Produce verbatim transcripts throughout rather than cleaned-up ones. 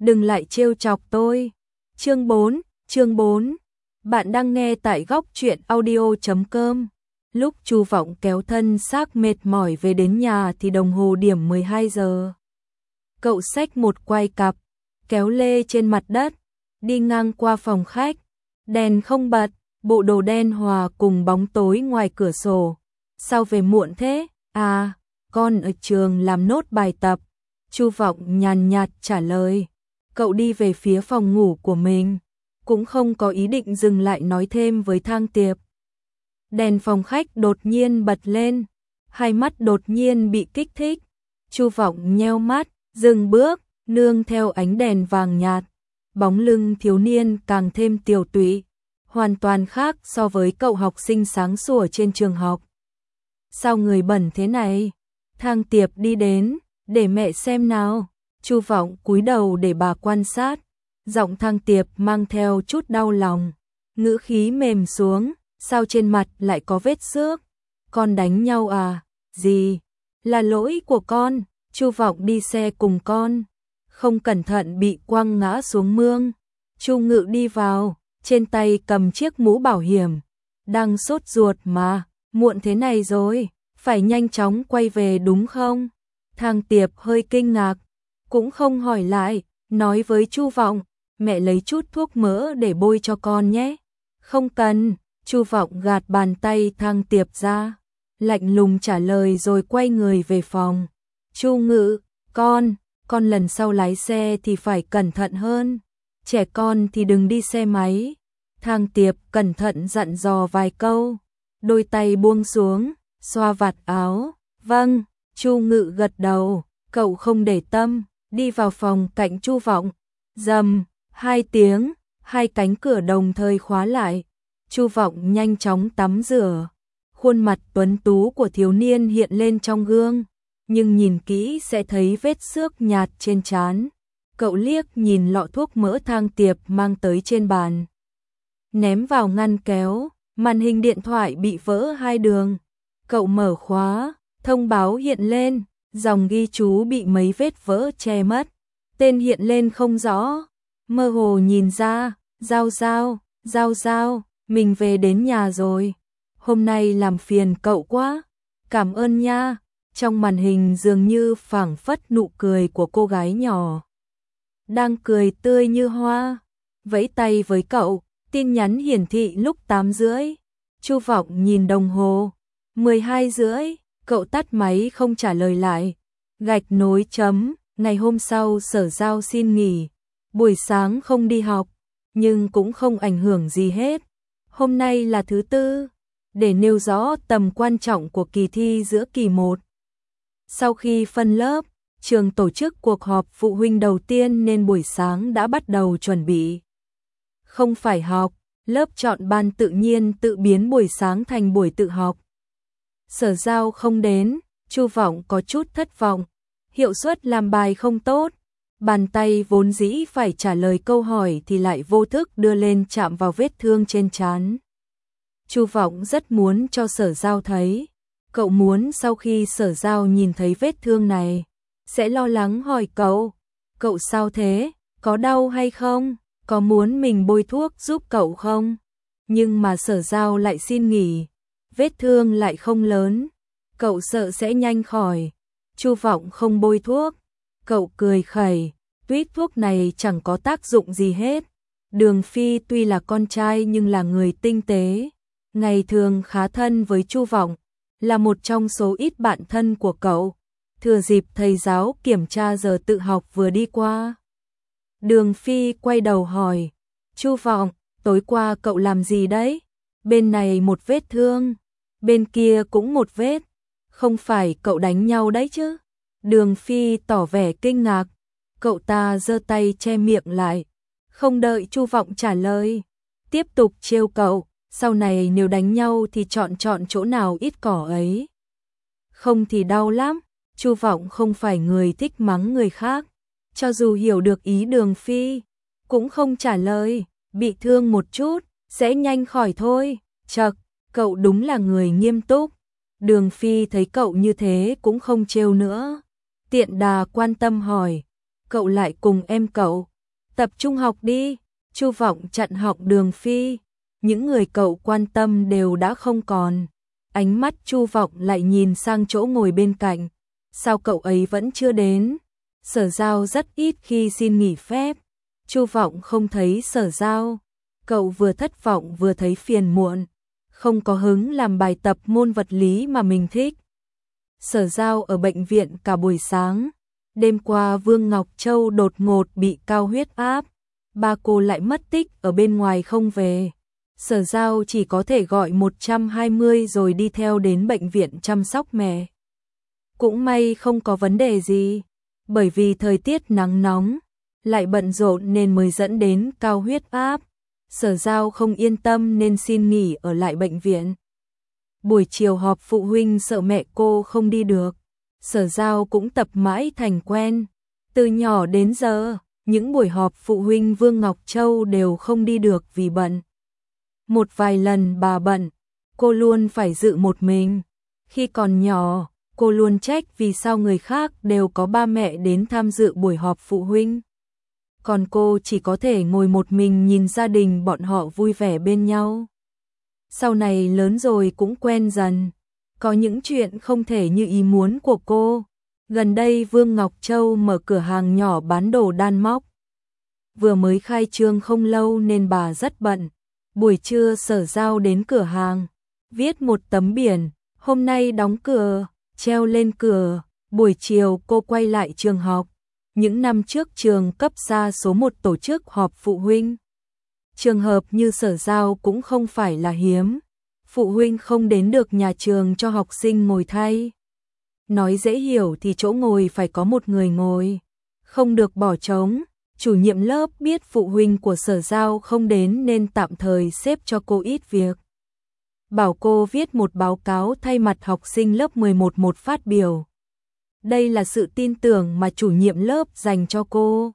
đừng lại trêu chọc tôi. Chương bốn, chương bốn. Bạn đang nghe tại góc truyện audio chấm com. Lúc Chu Vọng kéo thân xác mệt mỏi về đến nhà thì đồng hồ điểm mười hai giờ. Cậu xách một quai cặp, kéo lê trên mặt đất, đi ngang qua phòng khách, đèn không bật, bộ đồ đen hòa cùng bóng tối ngoài cửa sổ. Sao về muộn thế? À, con ở trường làm nốt bài tập. Chu Vọng nhàn nhạt trả lời. Cậu đi về phía phòng ngủ của mình, cũng không có ý định dừng lại nói thêm với Thang Tiệp. Đèn phòng khách đột nhiên bật lên, hai mắt đột nhiên bị kích thích. Chu Vọng nheo mắt, dừng bước, nương theo ánh đèn vàng nhạt. Bóng lưng thiếu niên càng thêm tiều tụy, hoàn toàn khác so với cậu học sinh sáng sủa trên trường học. Sao người bẩn thế này? Thang Tiệp đi đến, để mẹ xem nào. Chu Vọng cúi đầu để bà quan sát. Giọng Thang Tiệp mang theo chút đau lòng, ngữ khí mềm xuống. Sao trên mặt lại có vết xước? Con đánh nhau à? Gì? Là lỗi của con. Chu Vọng đi xe cùng con, không cẩn thận bị quăng ngã xuống mương. Chu Ngự đi vào, trên tay cầm chiếc mũ bảo hiểm. Đang sốt ruột mà, muộn thế này rồi, phải nhanh chóng quay về đúng không? Thang Tiệp hơi kinh ngạc, cũng không hỏi lại, nói với Chu Vọng, mẹ lấy chút thuốc mỡ để bôi cho con nhé. Không cần. Chu Vọng gạt bàn tay Thang Tiệp ra, lạnh lùng trả lời rồi quay người về phòng. Chu Ngự, con, con lần sau lái xe thì phải cẩn thận hơn, trẻ con thì đừng đi xe máy. Thang Tiệp cẩn thận dặn dò vài câu, đôi tay buông xuống, xoa vạt áo. Vâng. Chu Ngự gật đầu, cậu không để tâm, đi vào phòng cạnh Chu Vọng. Rầm, hai tiếng, hai cánh cửa đồng thời khóa lại. Chu Vọng nhanh chóng tắm rửa, khuôn mặt tuấn tú của thiếu niên hiện lên trong gương, nhưng nhìn kỹ sẽ thấy vết xước nhạt trên trán. Cậu liếc nhìn lọ thuốc mỡ Thang Tiệp mang tới trên bàn, ném vào ngăn kéo, màn hình điện thoại bị vỡ hai đường. Cậu mở khóa, thông báo hiện lên, dòng ghi chú bị mấy vết vỡ che mất, tên hiện lên không rõ, mơ hồ nhìn ra, Giao Giao, Giao Giao, mình về đến nhà rồi, hôm nay làm phiền cậu quá, cảm ơn nha. Trong màn hình dường như phảng phất nụ cười của cô gái nhỏ, đang cười tươi như hoa, vẫy tay với cậu. Tin nhắn hiển thị lúc tám rưỡi. Chu Vọng nhìn đồng hồ, mười hai rưỡi, cậu tắt máy không trả lời lại. Gạch nối chấm, ngày hôm sau Sở Giao xin nghỉ, buổi sáng không đi học, nhưng cũng không ảnh hưởng gì hết. Hôm nay là thứ tư, để nêu rõ tầm quan trọng của kỳ thi giữa kỳ một. Sau khi phân lớp, trường tổ chức cuộc họp phụ huynh đầu tiên nên buổi sáng đã bắt đầu chuẩn bị. Không phải học, lớp chọn ban tự nhiên tự biến buổi sáng thành buổi tự học. Sở Giao không đến, Chu Vọng có chút thất vọng, hiệu suất làm bài không tốt, bàn tay vốn dĩ phải trả lời câu hỏi thì lại vô thức đưa lên chạm vào vết thương trên trán. Chu Vọng rất muốn cho Sở Giao thấy, cậu muốn sau khi Sở Giao nhìn thấy vết thương này, sẽ lo lắng hỏi cậu, cậu sao thế, có đau hay không, có muốn mình bôi thuốc giúp cậu không? Nhưng mà Sở Giao lại xin nghỉ, vết thương lại không lớn, cậu sợ sẽ nhanh khỏi. Chu Vọng không bôi thuốc, cậu cười khẩy, tuýt thuốc này chẳng có tác dụng gì hết. Đường Phi tuy là con trai nhưng là người tinh tế, ngày thường khá thân với Chu Vọng, là một trong số ít bạn thân của cậu. Thừa dịp thầy giáo kiểm tra giờ tự học vừa đi qua, Đường Phi quay đầu hỏi, Chu Vọng, tối qua cậu làm gì đấy? Bên này một vết thương, bên kia cũng một vết, không phải cậu đánh nhau đấy chứ? Đường Phi tỏ vẻ kinh ngạc, cậu ta giơ tay che miệng lại, không đợi Chu Vọng trả lời, tiếp tục trêu cậu, sau này nếu đánh nhau thì chọn chọn chỗ nào ít cỏ ấy. Không thì đau lắm. Chu Vọng không phải người thích mắng người khác, cho dù hiểu được ý Đường Phi, cũng không trả lời, bị thương một chút, sẽ nhanh khỏi thôi. Chậc, cậu đúng là người nghiêm túc. Đường Phi thấy cậu như thế cũng không trêu nữa, tiện đà quan tâm hỏi, cậu lại cùng em cậu Tập trung học đi. Chu Vọng chặn họng Đường Phi. Những người cậu quan tâm đều đã không còn. Ánh mắt Chu Vọng lại nhìn sang chỗ ngồi bên cạnh. Sao cậu ấy vẫn chưa đến? Sở Giao rất ít khi xin nghỉ phép. Chu Vọng không thấy Sở Giao. Cậu vừa thất vọng vừa thấy phiền muộn. Không có hứng làm bài tập môn vật lý mà mình thích. Sở Giao ở bệnh viện cả buổi sáng. Đêm qua Vương Ngọc Châu đột ngột bị cao huyết áp. Ba cô lại mất tích ở bên ngoài không về. Sở Giao chỉ có thể gọi một hai không rồi đi theo đến bệnh viện chăm sóc mẹ. Cũng may không có vấn đề gì. Bởi vì thời tiết nắng nóng, lại bận rộn nên mới dẫn đến cao huyết áp. Sở Giao không yên tâm nên xin nghỉ ở lại bệnh viện. Buổi chiều họp phụ huynh sợ mẹ cô không đi được. Sở Giao cũng tập mãi thành quen. Từ nhỏ đến giờ, những buổi họp phụ huynh Vương Ngọc Châu đều không đi được vì bận. Một vài lần bà bận, cô luôn phải dự một mình. Khi còn nhỏ, cô luôn trách vì sao người khác đều có ba mẹ đến tham dự buổi họp phụ huynh. Còn cô chỉ có thể ngồi một mình nhìn gia đình bọn họ vui vẻ bên nhau. Sau này lớn rồi cũng quen dần. Có những chuyện không thể như ý muốn của cô. Gần đây Vương Ngọc Châu mở cửa hàng nhỏ bán đồ đan móc. Vừa mới khai trương không lâu nên bà rất bận. Buổi trưa Sở Giao đến cửa hàng, viết một tấm biển, hôm nay đóng cửa, treo lên cửa. Buổi chiều cô quay lại trường học. Những năm trước trường cấp ra số một tổ chức họp phụ huynh. Trường hợp như Sở Giao cũng không phải là hiếm. Phụ huynh không đến được nhà trường cho học sinh ngồi thay. Nói dễ hiểu thì chỗ ngồi phải có một người ngồi, không được bỏ trống. Chủ nhiệm lớp biết phụ huynh của Sở Giao không đến nên tạm thời xếp cho cô ít việc. Bảo cô viết một báo cáo thay mặt học sinh lớp mười một một phát biểu. Đây là sự tin tưởng mà chủ nhiệm lớp dành cho cô.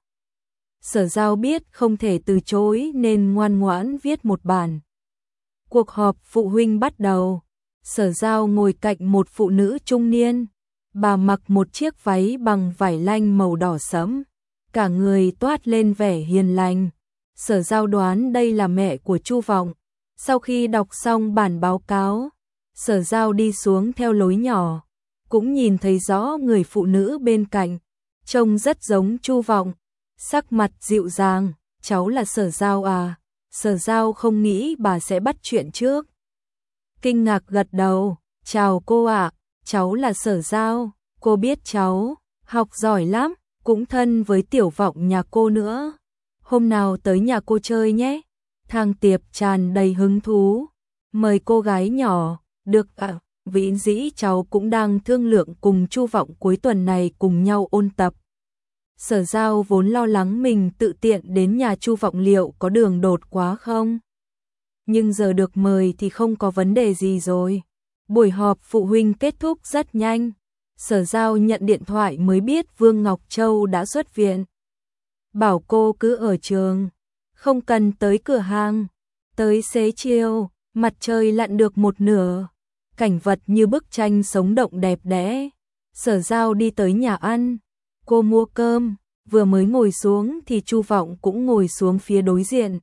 Sở Giao biết không thể từ chối nên ngoan ngoãn viết một bản. Cuộc họp phụ huynh bắt đầu. Sở Giao ngồi cạnh một phụ nữ trung niên. Bà mặc một chiếc váy bằng vải lanh màu đỏ sẫm. Cả người toát lên vẻ hiền lành. Sở Giao đoán đây là mẹ của Chu Vọng. Sau khi đọc xong bản báo cáo, Sở Giao đi xuống theo lối nhỏ. Cũng nhìn thấy rõ người phụ nữ bên cạnh. Trông rất giống Chu Vọng. Sắc mặt dịu dàng. Cháu là Sở Giao à? Sở Giao không nghĩ bà sẽ bắt chuyện trước. Kinh ngạc gật đầu. Chào cô ạ, cháu là Sở Giao. Cô biết cháu, học giỏi lắm, cũng thân với Tiểu Vọng nhà cô nữa. Hôm nào tới nhà cô chơi nhé. Thang Tiệp tràn đầy hứng thú. Mời cô gái nhỏ, được ạ. À, vĩ dĩ cháu cũng đang thương lượng cùng Chu Vọng cuối tuần này cùng nhau ôn tập. Sở Giao vốn lo lắng mình tự tiện đến nhà Chu Vọng liệu có đường đột quá không. Nhưng giờ được mời thì không có vấn đề gì rồi. Buổi họp phụ huynh kết thúc rất nhanh. Sở Giao nhận điện thoại mới biết Vương Ngọc Châu đã xuất viện. Bảo cô cứ ở trường, không cần tới cửa hàng. Tới xế chiều, mặt trời lặn được một nửa. Cảnh vật như bức tranh sống động đẹp đẽ. Sở Giao đi tới nhà ăn. Cô mua cơm, vừa mới ngồi xuống thì Chu Vọng cũng ngồi xuống phía đối diện.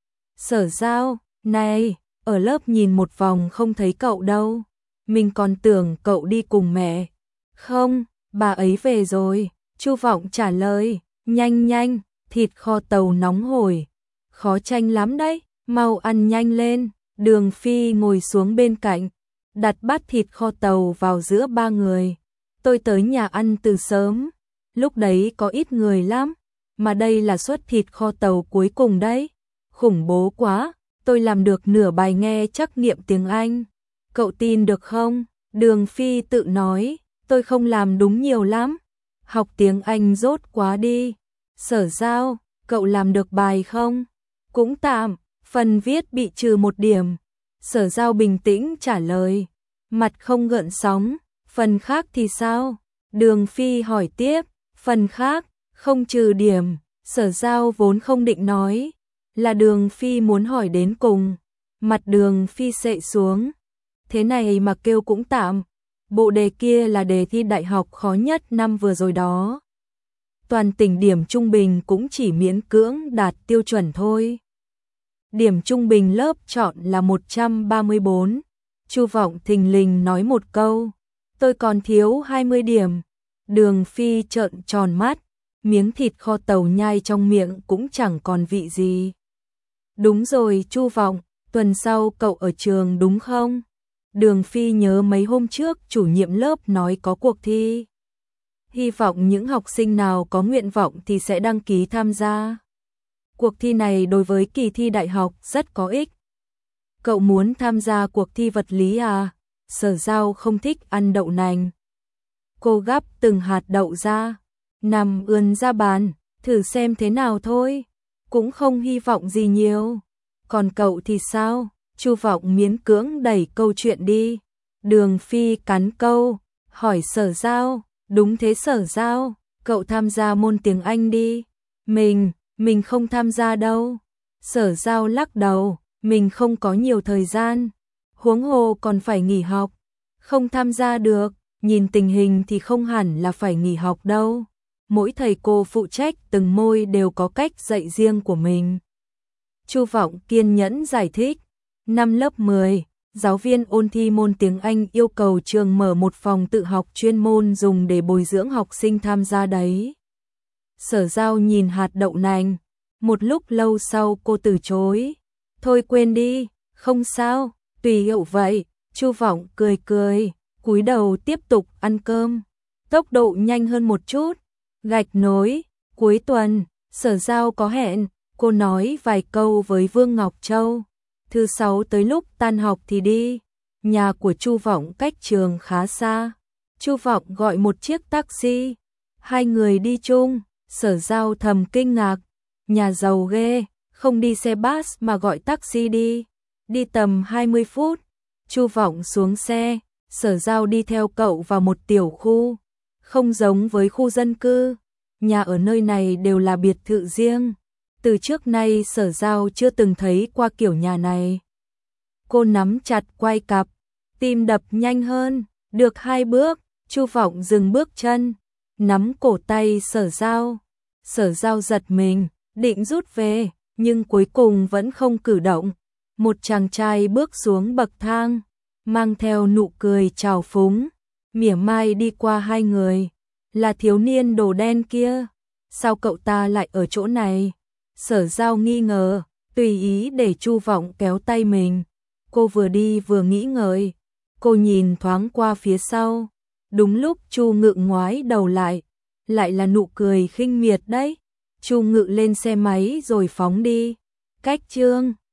Sở Giao, này, ở lớp nhìn một vòng không thấy cậu đâu. Mình còn tưởng cậu đi cùng mẹ. Không, bà ấy về rồi. Chu Vọng trả lời, nhanh nhanh, thịt kho tàu nóng hổi. Khó tranh lắm đấy, mau ăn nhanh lên. Đường Phi ngồi xuống bên cạnh, đặt bát thịt kho tàu vào giữa ba người. Tôi tới nhà ăn từ sớm. Lúc đấy có ít người lắm, mà đây là suất thịt kho tàu cuối cùng đấy. Khủng bố quá, tôi làm được nửa bài nghe trắc nghiệm tiếng Anh. Cậu tin được không? Đường Phi tự nói, tôi không làm đúng nhiều lắm. Học tiếng Anh rốt quá đi. Sở Giao, cậu làm được bài không? Cũng tạm, phần viết bị trừ một điểm. Sở Giao bình tĩnh trả lời, mặt không gợn sóng. Phần khác thì sao? Đường Phi hỏi tiếp. Phần khác, không trừ điểm. Sở Giao vốn không định nói, là Đường Phi muốn hỏi đến cùng. Mặt Đường Phi xệ xuống. Thế này mà kêu cũng tạm. Bộ đề kia là đề thi đại học khó nhất năm vừa rồi đó. toàn tỉnh điểm trung bình cũng chỉ miễn cưỡng đạt tiêu chuẩn thôi. Điểm trung bình lớp chọn là một trăm ba mươi bốn. Chu Vọng thình lình nói một câu, tôi còn thiếu hai mươi điểm. Đường Phi trợn tròn mắt, miếng thịt kho tàu nhai trong miệng cũng chẳng còn vị gì. Đúng rồi Chu Vọng, tuần sau cậu ở trường đúng không? Đường Phi nhớ mấy hôm trước chủ nhiệm lớp nói có cuộc thi. Hy vọng những học sinh nào có nguyện vọng thì sẽ đăng ký tham gia. Cuộc thi này đối với kỳ thi đại học rất có ích. Cậu muốn tham gia cuộc thi vật lý à? Sở Giao không thích ăn đậu nành. Cô gắp từng hạt đậu ra, nằm ươn ra bàn, thử xem thế nào thôi. Cũng không hy vọng gì nhiều. Còn cậu thì sao? Chu Vọng miễn cưỡng đẩy câu chuyện đi. Đường Phi cắn câu, hỏi Sở Giao. Đúng thế Sở Giao, cậu tham gia môn tiếng Anh đi. Mình, mình không tham gia đâu. Sở Giao lắc đầu, mình không có nhiều thời gian. Huống hồ còn phải nghỉ học. Không tham gia được, nhìn tình hình thì không hẳn là phải nghỉ học đâu. Mỗi thầy cô phụ trách từng môi đều có cách dạy riêng của mình. Chu Vọng kiên nhẫn giải thích. Năm lớp mười, giáo viên ôn thi môn tiếng Anh yêu cầu trường mở một phòng tự học chuyên môn dùng để bồi dưỡng học sinh tham gia đấy. Sở Giao nhìn hạt đậu nành, một lúc lâu sau cô từ chối. Thôi quên đi, không sao, tùy hiệu vậy. Chu Vọng cười cười, cúi đầu tiếp tục ăn cơm. Tốc độ nhanh hơn một chút. Gạch nối, cuối tuần, Sở Giao có hẹn, cô nói vài câu với Vương Ngọc Châu. Thứ sáu tới lúc tan học thì đi. Nhà của Chu Vọng cách trường khá xa. Chu Vọng gọi một chiếc taxi. Hai người đi chung, Sở Giao thầm kinh ngạc. Nhà giàu ghê, không đi xe bus mà gọi taxi đi. Đi tầm hai mươi phút. Chu Vọng xuống xe, Sở Giao đi theo cậu vào một tiểu khu. Không giống với khu dân cư. Nhà ở nơi này đều là biệt thự riêng. Từ trước nay Sở Giao chưa từng thấy qua kiểu nhà này. Cô nắm chặt quai cặp, tim đập nhanh hơn, được hai bước, Chu Vọng dừng bước chân, nắm cổ tay Sở Giao. Sở Giao giật mình, định rút về, nhưng cuối cùng vẫn không cử động. Một chàng trai bước xuống bậc thang, mang theo nụ cười trào phúng, mỉa mai đi qua hai người. Là thiếu niên đồ đen kia, sao cậu ta lại ở chỗ này? Sở Giao nghi ngờ, tùy ý để Chu Vọng kéo tay mình. Cô vừa đi vừa nghĩ ngợi. Cô nhìn thoáng qua phía sau. Đúng lúc Chu Ngự ngoái đầu lại, lại là nụ cười khinh miệt đấy. Chu Ngự lên xe máy rồi phóng đi. Cách chương